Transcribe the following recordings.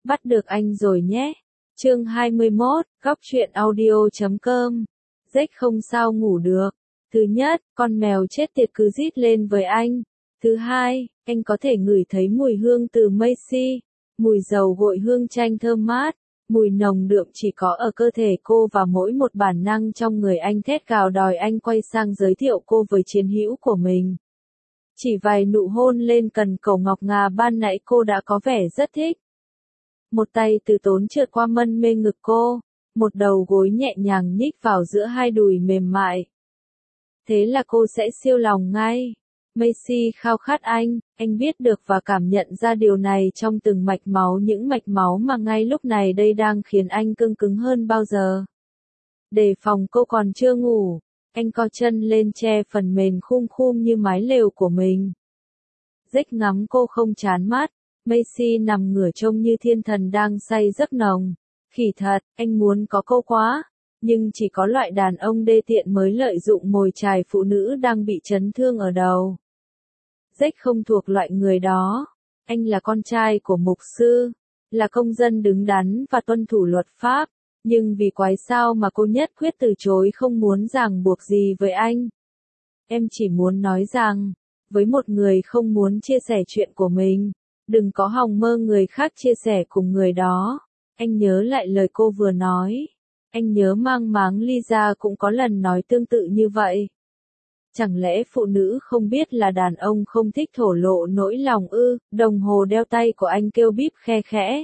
Bắt được anh rồi nhé. Chương 21, góc truyện audio.com. Rách không sao ngủ được. Thứ nhất, con mèo chết tiệt cứ rít lên với anh. Thứ hai, anh có thể ngửi thấy mùi hương từ Macy, mùi dầu gội hương chanh thơm mát, mùi nồng đượm chỉ có ở cơ thể cô và mỗi một bản năng trong người anh thét gào đòi anh quay sang giới thiệu cô với chiến hữu của mình. Chỉ vài nụ hôn lên cần cổ ngọc ngà ban nãy cô đã có vẻ rất thích. Một tay từ tốn trượt qua mân mê ngực cô, một đầu gối nhẹ nhàng nhích vào giữa hai đùi mềm mại. Thế là cô sẽ siêu lòng ngay. Macy khao khát anh biết được và cảm nhận ra điều này trong từng mạch máu, những mạch máu mà ngay lúc này đây đang khiến anh cương cứng hơn bao giờ. Đề phòng cô còn chưa ngủ, anh co chân lên che phần mềm khum khum như mái lều của mình. Rách ngắm cô không chán mắt, Macy nằm ngửa trông như thiên thần đang say giấc nồng. Khỉ thật, anh muốn có cô quá. Nhưng chỉ có loại đàn ông đê tiện mới lợi dụng mồi chài phụ nữ đang bị chấn thương ở đầu. Rách không thuộc loại người đó. Anh là con trai của mục sư, là công dân đứng đắn và tuân thủ luật pháp. Nhưng vì quái sao mà cô nhất quyết từ chối, không muốn ràng buộc gì với anh. Em chỉ muốn nói rằng, với một người không muốn chia sẻ chuyện của mình, đừng có hòng mơ người khác chia sẻ cùng người đó. Anh nhớ lại lời cô vừa nói. Anh nhớ mang máng Lisa cũng có lần nói tương tự như vậy. Chẳng lẽ phụ nữ không biết là đàn ông không thích thổ lộ nỗi lòng ư? Đồng hồ đeo tay của anh kêu bíp khe khẽ.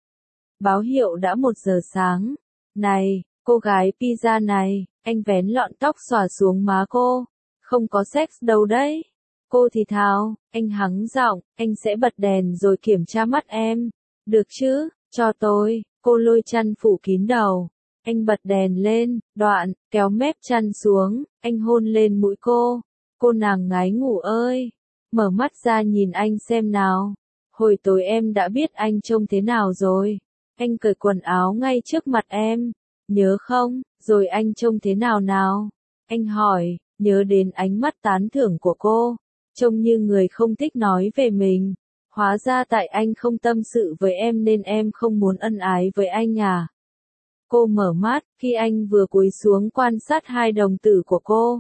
Báo hiệu đã 1 giờ sáng. Này, cô gái pizza này, anh vén lọn tóc xõa xuống má cô. Không có sex đâu đấy. Cô thì thào, anh hắng giọng, anh sẽ bật đèn rồi kiểm tra mắt em. Được chứ, cho tôi. Cô lôi chăn phủ kín đầu. Anh bật đèn lên, đoạn, kéo mép chăn xuống, anh hôn lên mũi cô. Cô nàng ngái ngủ ơi. Mở mắt ra nhìn anh xem nào. Hồi tối em đã biết anh trông thế nào rồi. Anh cởi quần áo ngay trước mặt em. Nhớ không, rồi anh trông thế nào nào? Anh hỏi, nhớ đến ánh mắt tán thưởng của cô. Trông như người không thích nói về mình. Hóa ra tại anh không tâm sự với em nên em không muốn ân ái với anh à? Cô mở mắt, khi anh vừa cúi xuống quan sát hai đồng tử của cô.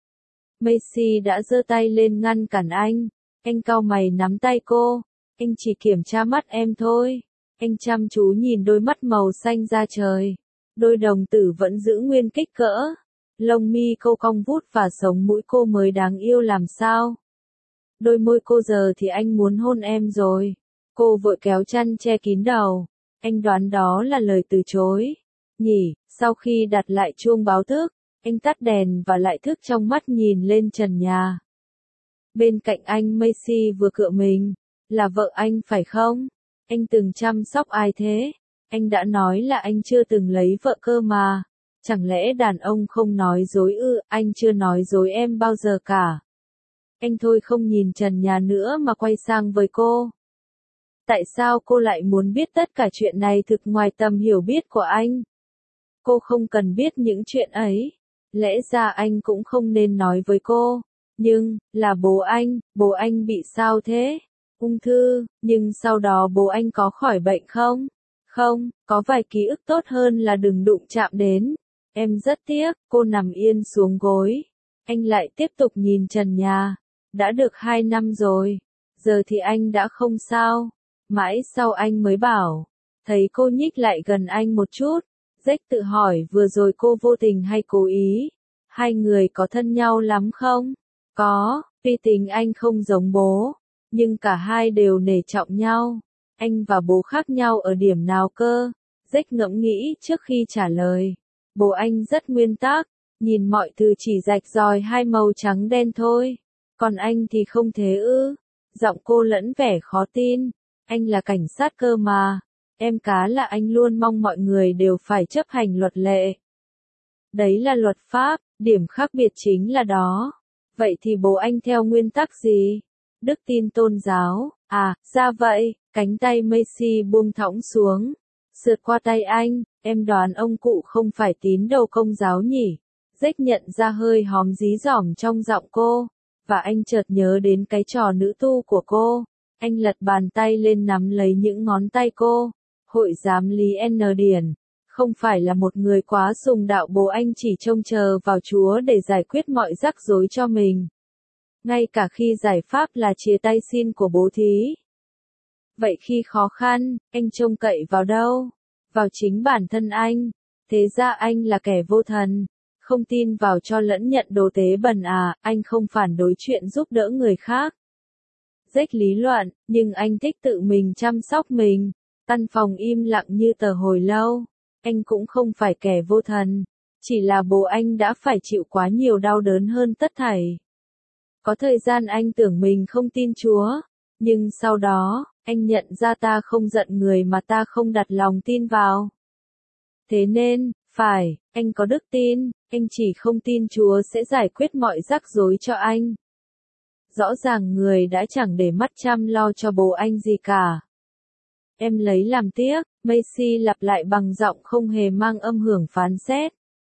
Macy đã giơ tay lên ngăn cản anh. Anh cau mày nắm tay cô. Anh chỉ kiểm tra mắt em thôi. Anh chăm chú nhìn đôi mắt màu xanh da trời. Đôi đồng tử vẫn giữ nguyên kích cỡ. Lông mi cô cong vút và sống mũi cô mới đáng yêu làm sao. Đôi môi cô giờ thì anh muốn hôn em rồi. Cô vội kéo chăn che kín đầu. Anh đoán đó là lời từ chối. Nhỉ, sau khi đặt lại chuông báo thức, anh tắt đèn và lại thức trong mắt nhìn lên trần nhà. Bên cạnh anh Macy vừa cựa mình. Là vợ anh phải không? Anh từng chăm sóc ai thế? Anh đã nói là anh chưa từng lấy vợ cơ mà. Chẳng lẽ đàn ông không nói dối ư? Anh chưa nói dối em bao giờ cả. Anh thôi không nhìn trần nhà nữa mà quay sang với cô. Tại sao cô lại muốn biết tất cả chuyện này thực ngoài tầm hiểu biết của anh? Cô không cần biết những chuyện ấy. Lẽ ra anh cũng không nên nói với cô. Nhưng, là bố anh bị sao thế? Ung thư, nhưng sau đó bố anh có khỏi bệnh không? Không, có vài ký ức tốt hơn là đừng đụng chạm đến. Em rất tiếc, cô nằm yên xuống gối. Anh lại tiếp tục nhìn trần nhà. Đã được 2 năm rồi. Giờ thì anh đã không sao. Mãi sau anh mới bảo. Thấy cô nhích lại gần anh một chút. Rách tự hỏi vừa rồi cô vô tình hay cố ý. Hai người có thân nhau lắm không? Có, tuy tình anh không giống bố. Nhưng cả hai đều nể trọng nhau. Anh và bố khác nhau ở điểm nào cơ? Rách ngẫm nghĩ trước khi trả lời. Bố anh rất nguyên tắc. Nhìn mọi thứ chỉ rạch ròi hai màu trắng đen thôi. Còn anh thì không thế ư? Giọng cô lẫn vẻ khó tin. Anh là cảnh sát cơ mà. Em cá là anh luôn mong mọi người đều phải chấp hành luật lệ. Đấy là luật pháp, điểm khác biệt chính là đó. Vậy thì bố anh theo nguyên tắc gì? Đức tin tôn giáo. À, ra vậy, cánh tay Macy buông thõng xuống. Sượt qua tay anh, em đoán ông cụ không phải tín đồ Công giáo nhỉ? Rách nhận ra hơi hóm dí dỏm trong giọng cô. Và anh chợt nhớ đến cái trò nữ tu của cô. Anh lật bàn tay lên nắm lấy những ngón tay cô. Hội giám lý N Điển, không phải là một người quá sùng đạo bố anh chỉ trông chờ vào Chúa để giải quyết mọi rắc rối cho mình. Ngay cả khi giải pháp là chia tay xin của bố thí. Vậy khi khó khăn, anh trông cậy vào đâu? Vào chính bản thân anh. Thế ra anh là kẻ vô thần. Không tin vào cho lẫn nhận đồ tế bẩn à, anh không phản đối chuyện giúp đỡ người khác. Rách lý luận, nhưng anh thích tự mình chăm sóc mình. Căn phòng im lặng như tờ hồi lâu. Anh cũng không phải kẻ vô thần. Chỉ là bố anh đã phải chịu quá nhiều đau đớn hơn tất thảy. Có thời gian anh tưởng mình không tin Chúa. Nhưng sau đó, anh nhận ra ta không giận người mà ta không đặt lòng tin vào. Thế nên, phải, anh có đức tin, anh chỉ không tin Chúa sẽ giải quyết mọi rắc rối cho anh. Rõ ràng người đã chẳng để mắt chăm lo cho bố anh gì cả. Em lấy làm tiếc, Macy lặp lại bằng giọng không hề mang âm hưởng phán xét.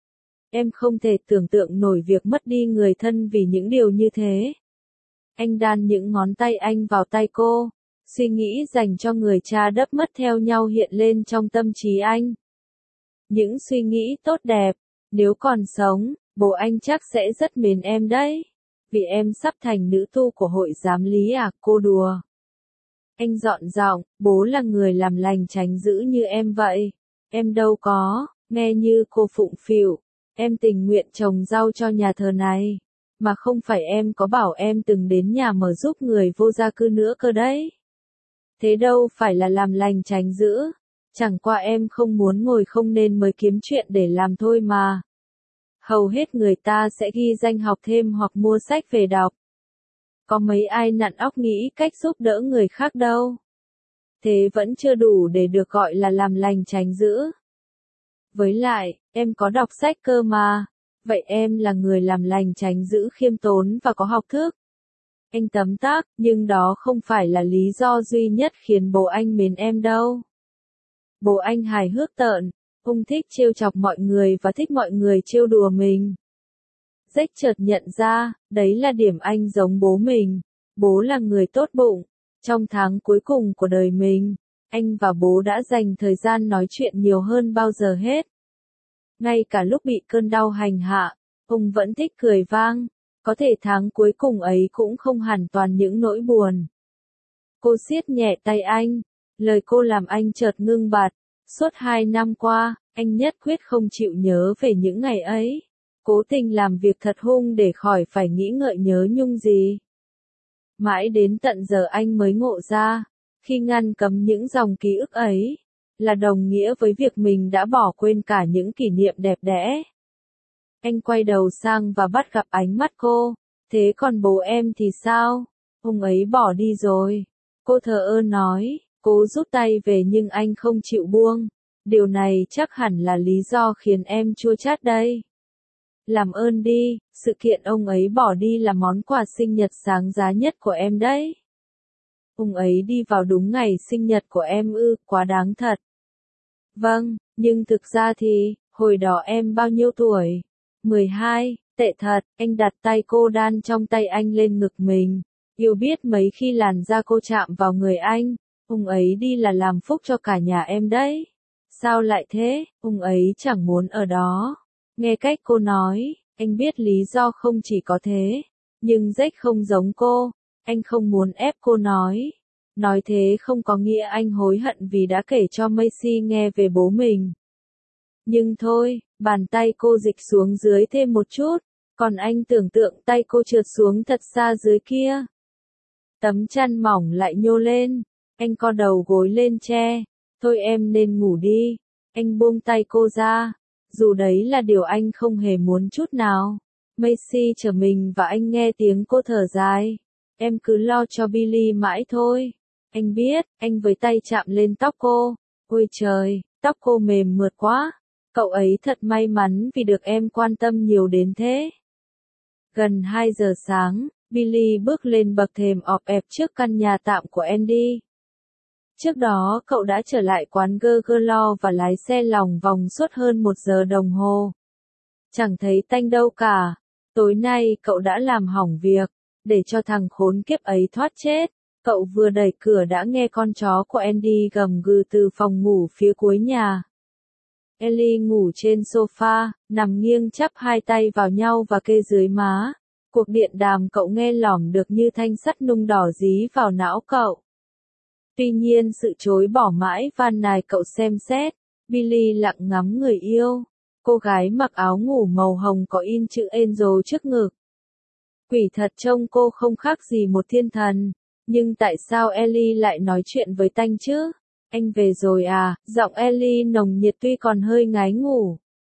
Em không thể tưởng tượng nổi việc mất đi người thân vì những điều như thế. Anh đan những ngón tay anh vào tay cô, suy nghĩ dành cho người cha đấp mất theo nhau hiện lên trong tâm trí anh. Những suy nghĩ tốt đẹp, nếu còn sống, bố anh chắc sẽ rất mến em đấy. Vì em sắp thành nữ tu của hội giám lý à, cô đùa. Anh dọn giọng, bố là người làm lành tránh dữ như em vậy. Em đâu có, nghe như cô phụng phịu. Em tình nguyện trồng rau cho nhà thờ này. Mà không phải em có bảo em từng đến nhà mở giúp người vô gia cư nữa cơ đấy. Thế đâu phải là làm lành tránh dữ. Chẳng qua em không muốn ngồi không nên mới kiếm chuyện để làm thôi mà. Hầu hết người ta sẽ ghi danh học thêm hoặc mua sách về đọc. Có mấy ai nặn óc nghĩ cách giúp đỡ người khác đâu. Thế vẫn chưa đủ để được gọi là làm lành tránh dữ. Với lại, em có đọc sách cơ mà. Vậy em là người làm lành tránh dữ khiêm tốn và có học thức. Anh tấm tắc, nhưng đó không phải là lý do duy nhất khiến bố anh mến em đâu. Bố anh hài hước tợn, ông thích trêu chọc mọi người và thích mọi người trêu đùa mình. Jack chợt nhận ra, đấy là điểm anh giống bố mình. Bố là người tốt bụng. Trong tháng cuối cùng của đời mình, anh và bố đã dành thời gian nói chuyện nhiều hơn bao giờ hết. Ngay cả lúc bị cơn đau hành hạ, ông vẫn thích cười vang. Có thể tháng cuối cùng ấy cũng không hẳn toàn những nỗi buồn. Cô siết nhẹ tay anh. Lời cô làm anh chợt ngưng bặt. Suốt 2 năm qua, anh nhất quyết không chịu nhớ về những ngày ấy. Cố tình làm việc thật hung để khỏi phải nghĩ ngợi nhớ nhung gì. Mãi đến tận giờ anh mới ngộ ra, khi ngăn cấm những dòng ký ức ấy, là đồng nghĩa với việc mình đã bỏ quên cả những kỷ niệm đẹp đẽ. Anh quay đầu sang và bắt gặp ánh mắt cô. Thế còn bố em thì sao? Ông ấy bỏ đi rồi. Cô thờ ơ nói, cố rút tay về nhưng anh không chịu buông. Điều này chắc hẳn là lý do khiến em chua chát đây. Làm ơn đi, sự kiện ông ấy bỏ đi là món quà sinh nhật sáng giá nhất của em đấy. Ông ấy đi vào đúng ngày sinh nhật của em ư, quá đáng thật. Vâng, nhưng thực ra thì, hồi đó em bao nhiêu tuổi? 12, tệ thật, anh đặt tay cô đan trong tay anh lên ngực mình. Yêu biết mấy khi làn da cô chạm vào người anh, ông ấy đi là làm phúc cho cả nhà em đấy. Sao lại thế, ông ấy chẳng muốn ở đó. Nghe cách cô nói, anh biết lý do không chỉ có thế. Nhưng Jack không giống cô, anh không muốn ép cô nói. Nói thế không có nghĩa anh hối hận vì đã kể cho Macy nghe về bố mình. Nhưng thôi, bàn tay cô dịch xuống dưới thêm một chút, còn anh tưởng tượng tay cô trượt xuống thật xa dưới kia. Tấm chăn mỏng lại nhô lên, anh co đầu gối lên che, thôi em nên ngủ đi, anh buông tay cô ra, dù đấy là điều anh không hề muốn chút nào. Macy trở mình và anh nghe tiếng cô thở dài, em cứ lo cho Billy mãi thôi. Anh biết, anh với tay chạm lên tóc cô, ôi trời, tóc cô mềm mượt quá. Cậu ấy thật may mắn vì được em quan tâm nhiều đến thế. Gần 2 giờ sáng, Billy bước lên bậc thềm ọp ẹp trước căn nhà tạm của Andy. Trước đó cậu đã trở lại quán Gurgler và lái xe lòng vòng suốt hơn 1 giờ đồng hồ. Chẳng thấy tanh đâu cả. Tối nay cậu đã làm hỏng việc, để cho thằng khốn kiếp ấy thoát chết. Cậu vừa đẩy cửa đã nghe con chó của Andy gầm gừ từ phòng ngủ phía cuối nhà. Ellie ngủ trên sofa, nằm nghiêng chắp hai tay vào nhau và kê dưới má. Cuộc điện đàm cậu nghe lỏm được như thanh sắt nung đỏ dí vào não cậu. Tuy nhiên sự chối bỏ mãi van nài cậu xem xét. Billy lặng ngắm người yêu. Cô gái mặc áo ngủ màu hồng có in chữ Angel trước ngực. Quỷ thật trông cô không khác gì một thiên thần. Nhưng tại sao Ellie lại nói chuyện với Tanh chứ? Anh về rồi à? Giọng Ellie nồng nhiệt tuy còn hơi ngái ngủ.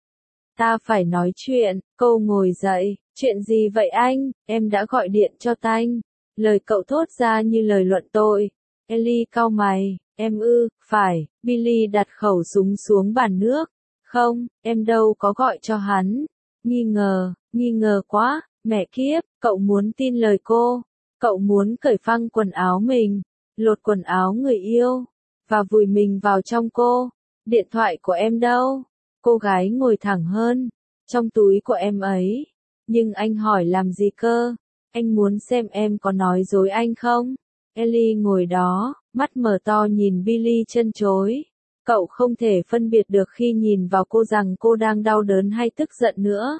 Ta phải nói chuyện. Cô ngồi dậy. Chuyện gì vậy anh? Em đã gọi điện cho Tanh. Lời cậu thốt ra như lời luận tội. Ellie cau mày. Em ư? Phải. Billy đặt khẩu súng xuống bàn nước. Không, em đâu có gọi cho hắn. Nghi ngờ quá. Mẹ kiếp, cậu muốn tin lời cô. Cậu muốn cởi phăng quần áo mình, lột quần áo người yêu, và vùi mình vào trong cô. Điện thoại của em đâu? Cô gái ngồi thẳng hơn. Trong túi của em ấy. Nhưng anh hỏi làm gì cơ? Anh muốn xem em có nói dối anh không? Ellie ngồi đó, mắt mở to nhìn Billy chân chối. Cậu không thể phân biệt được khi nhìn vào cô rằng cô đang đau đớn hay tức giận nữa.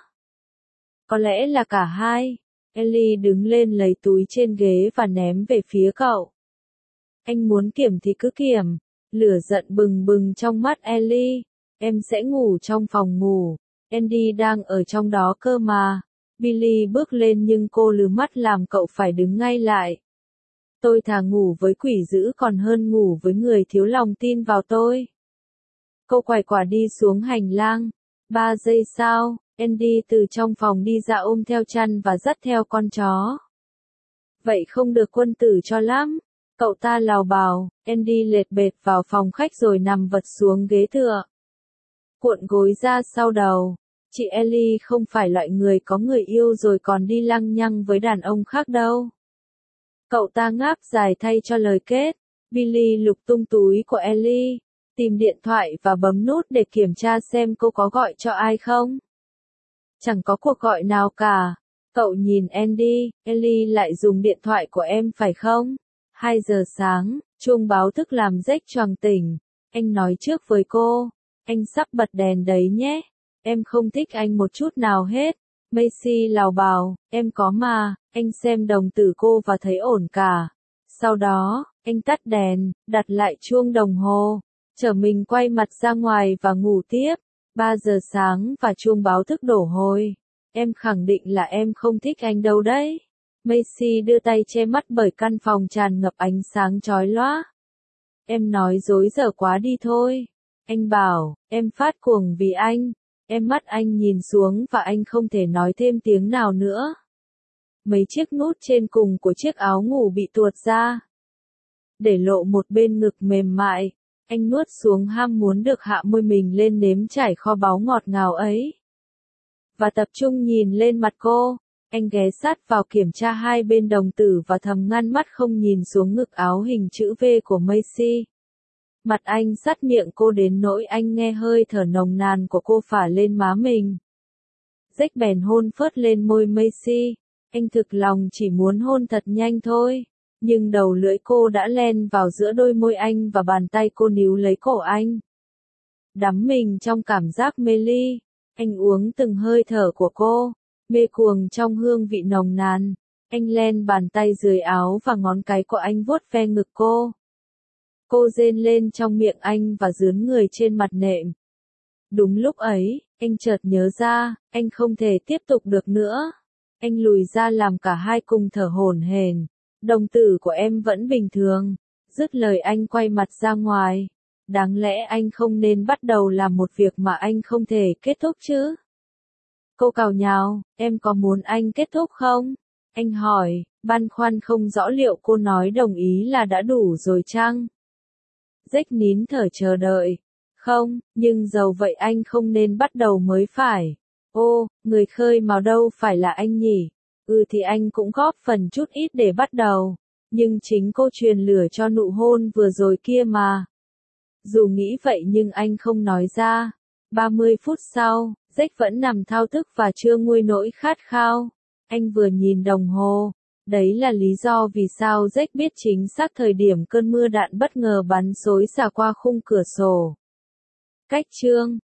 Có lẽ là cả hai. Ellie đứng lên lấy túi trên ghế và ném về phía cậu. Anh muốn kiểm thì cứ kiểm. Lửa giận bừng bừng trong mắt Ellie. Em sẽ ngủ trong phòng ngủ. Andy đang ở trong đó cơ mà. Billy bước lên nhưng cô lừ mắt làm cậu phải đứng ngay lại. Tôi thà ngủ với quỷ dữ còn hơn ngủ với người thiếu lòng tin vào tôi. Cô quải quả đi xuống hành lang. 3 giây sau, Andy từ trong phòng đi ra ôm theo chăn và dắt theo con chó. Vậy không được quân tử cho lắm. Cậu ta lào bào. Andy lệt bệt vào phòng khách rồi nằm vật xuống ghế tựa. Cuộn gối ra sau đầu. Chị Ellie không phải loại người có người yêu rồi còn đi lăng nhăng với đàn ông khác đâu. Cậu ta ngáp dài thay cho lời kết. Billy lục tung túi của Ellie, tìm điện thoại và bấm nút để kiểm tra xem cô có gọi cho ai không. Chẳng có cuộc gọi nào cả. Cậu nhìn Andy. Ellie lại dùng điện thoại của em phải không? 2 giờ sáng, chuông báo thức làm Jack choàng tỉnh. Anh nói trước với cô. Anh sắp bật đèn đấy nhé. Em không thích anh một chút nào hết. Macy lào bào, em có mà. Anh xem đồng tử cô và thấy ổn cả. Sau đó, anh tắt đèn, đặt lại chuông đồng hồ, chở mình quay mặt ra ngoài và ngủ tiếp. 3 giờ sáng và chuông báo thức đổ hồi. Em khẳng định là em không thích anh đâu đấy. Macy đưa tay che mắt bởi căn phòng tràn ngập ánh sáng chói lóa. Em nói dối dở quá đi thôi. Anh bảo, em phát cuồng vì anh. Em mắt anh nhìn xuống và anh không thể nói thêm tiếng nào nữa. Mấy chiếc nút trên cùng của chiếc áo ngủ bị tuột ra, để lộ một bên ngực mềm mại. Anh nuốt xuống ham muốn được hạ môi mình lên nếm trải kho báu ngọt ngào ấy. Và tập trung nhìn lên mặt cô. Anh ghé sát vào kiểm tra hai bên đồng tử và thầm ngăn mắt không nhìn xuống ngực áo hình chữ V của Macy. Mặt anh sát miệng cô đến nỗi anh nghe hơi thở nồng nàn của cô phả lên má mình. Jack bèn hôn phớt lên môi Macy. Anh thực lòng chỉ muốn hôn thật nhanh thôi. Nhưng đầu lưỡi cô đã len vào giữa đôi môi anh và bàn tay cô níu lấy cổ anh. Đắm mình trong cảm giác mê ly. Anh uống từng hơi thở của cô. Mê cuồng trong hương vị nồng nàn. Anh len bàn tay dưới áo và ngón cái của anh vuốt ve ngực cô. Cô rên lên trong miệng anh và dướn người trên mặt nệm. Đúng lúc ấy, anh chợt nhớ ra, anh không thể tiếp tục được nữa. Anh lùi ra làm cả hai cùng thở hổn hển. Đồng tử của em vẫn bình thường. Dứt lời anh quay mặt ra ngoài. Đáng lẽ anh không nên bắt đầu làm một việc mà anh không thể kết thúc chứ? Cô càu nhàu, em có muốn anh kết thúc không? Anh hỏi, băn khoăn không rõ liệu cô nói đồng ý là đã đủ rồi chăng? Jack nín thở chờ đợi. Không, nhưng dầu vậy anh không nên bắt đầu mới phải. Ô, người khơi mào đâu phải là anh nhỉ? Thì anh cũng góp phần chút ít để bắt đầu. Nhưng chính cô truyền lửa cho nụ hôn vừa rồi kia mà. Dù nghĩ vậy nhưng anh không nói ra. 30 phút sau, Jack vẫn nằm thao thức và chưa nguôi nỗi khát khao. Anh vừa nhìn đồng hồ. Đấy là lý do vì sao Jack biết chính xác thời điểm cơn mưa đạn bất ngờ bắn xối xả qua khung cửa sổ. Cách chương